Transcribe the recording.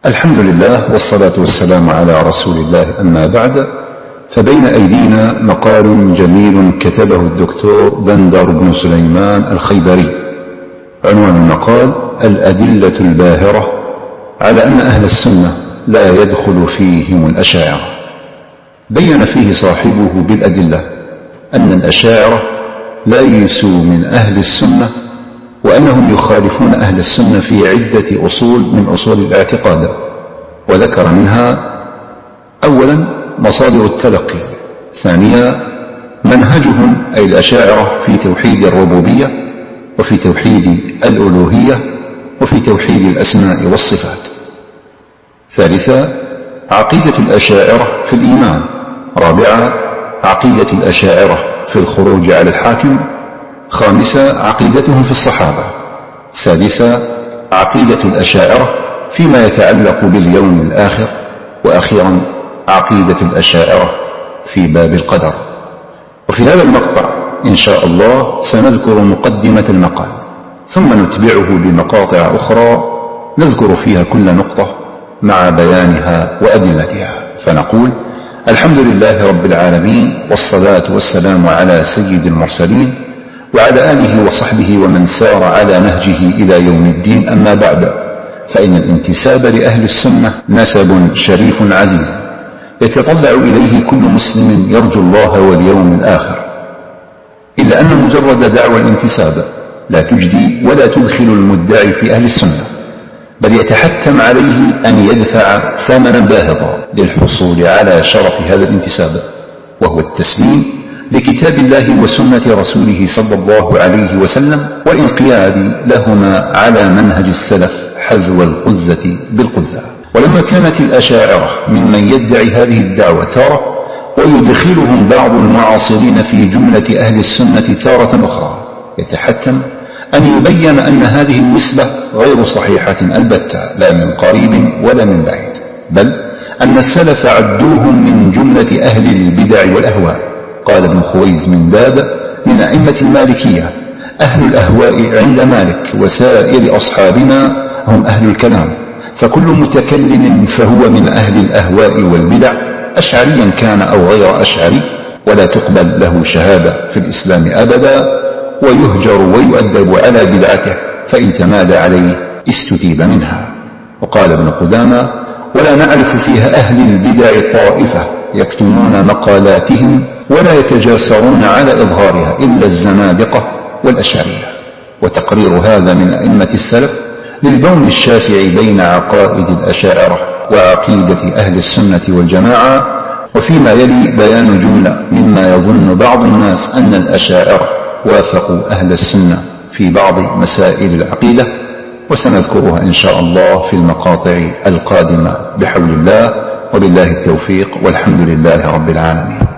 الحمد لله والصلاة والسلام على رسول الله، أما بعد، فبين أيدينا مقال جميل كتبه الدكتور بندر بن سليمان الخيبري. عنوان المقال: الأدلة الباهرة على أن أهل السنة لا يدخل فيهم الأشاعرة. بين فيه صاحبه بالأدلة أن الأشاعرة ليسوا من أهل السنة، وأنهم يخالفون أهل السنة في عدة أصول من أصول الاعتقاد، وذكر منها: أولا مصادر التلقي، ثانيا منهجهم أي الأشاعرة في توحيد الربوبية وفي توحيد الألوهية وفي توحيد الأسماء والصفات، ثالثا عقيدة الأشاعرة في الإيمان، رابعا عقيدة الأشاعرة في الخروج على الحاكم، خامسا عقيدتهم في الصحابة، سادسا عقيدة الأشاعرة فيما يتعلق باليوم الآخر، وأخيرا عقيدة الأشاعرة في باب القدر. وفي هذا المقطع إن شاء الله سنذكر مقدمة المقال، ثم نتبعه بمقاطع أخرى نذكر فيها كل نقطة مع بيانها وأدلتها. فنقول: الحمد لله رب العالمين، والصلاة والسلام على سيد المرسلين وعلى آله وصحبه ومن سار على نهجه إلى يوم الدين. أما بعد، فإن الانتساب لأهل السنة نسب شريف عزيز يتطلع إليه كل مسلم يرجو الله واليوم الآخر، إلا أن مجرد دعوى الانتساب لا تجدي ولا تدخل المدعي في أهل السنة، بل يتحتم عليه أن يدفع ثمنا باهظا للحصول على شرف هذا الانتساب، وهو التسليم لكتاب الله وسنة رسوله صلى الله عليه وسلم، والانقياد لهما على منهج السلف حذو القذة بالقذة. ولما كانت الأشاعرة ممن يدعي هذه الدعوة تارة، ويدخلهم بعض المعاصرين في جملة أهل السنة تارة أخرى، يتحتم أن يبين أن هذه النسبة غير صحيحة البتة، لا من قريب ولا من بعيد، بل أن السلف عدوهم من جملة أهل البدع والأهواء. قال ابن خويز من داد من أئمة المالكية: أهل الأهواء عند مالك وسائر أصحابنا هم أهل الكلام، فكل متكلم فهو من أهل الأهواء والبدع، أشعريا كان أو غير أشعري، ولا تقبل له شهادة في الإسلام أبدا، ويهجر ويؤدب على بدعته، فإن تمادى عليه استتيب منها. وقال ابن قدامة: ولا نعرف فيها أهل البدع طائفة يكتمون مقالاتهم ولا يتجاسرون على إظهارها إلا الزنادقة والأشعرية. وتقرير هذا من أئمة السلف للبون الشاسع بين عقائد الأشاعرة وعقيدة أهل السنة والجماعة. وفيما يلي بيان جملة مما يظن بعض الناس أن الأشاعرة وافقوا أهل السنة في بعض مسائل العقيدة، وسنذكرها إن شاء الله في المقاطع القادمة بحول الله، وبالله التوفيق، والحمد لله رب العالمين.